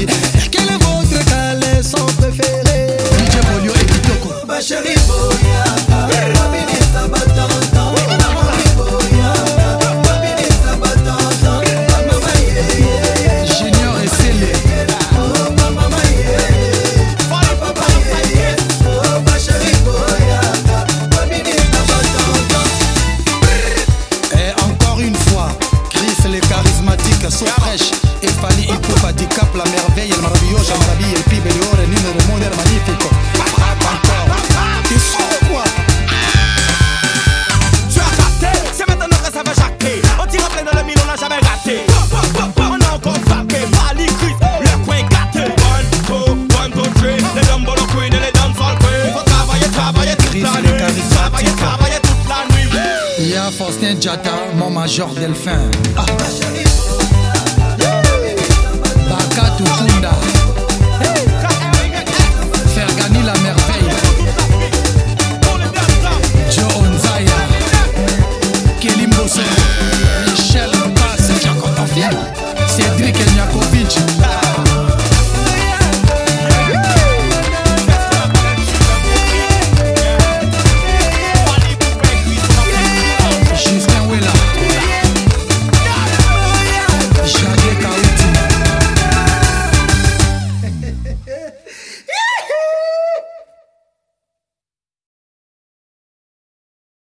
Paris. Quel est votre calais son préféré? DJ Polio et Kitoko. Chérie Boyaka, Babinisa Batanta, Mama Boyaka, Babinisa Batanta, Mama Yeye, Junior et Célé. Oh Mama Yeye, Papa Yeye, oh chérie Boyaka, Babinisa Batanta. Et encore une fois, Chris les charismatiques sont fraîches. Et Fali il coupe handicap, la merveille, el maravilloso, maravilla, el pibe, el oro, el niño del mundo, el magnifico. Frappe encore. T'es sûr quoi? Tu as capté, c'est maintenant que ça va jacquer. On tire en plein dans le mille, on n'a jamais raté. On a encore frappé, Fali, Chris, le coin gâté. 1, 2, 3, les dumbo, le queen et les dancehall queen. Faut travailler, travailler toute la nuit. Travailler toute la nuit. Il y a Faustin Diatta, mon major Delphin. Chérie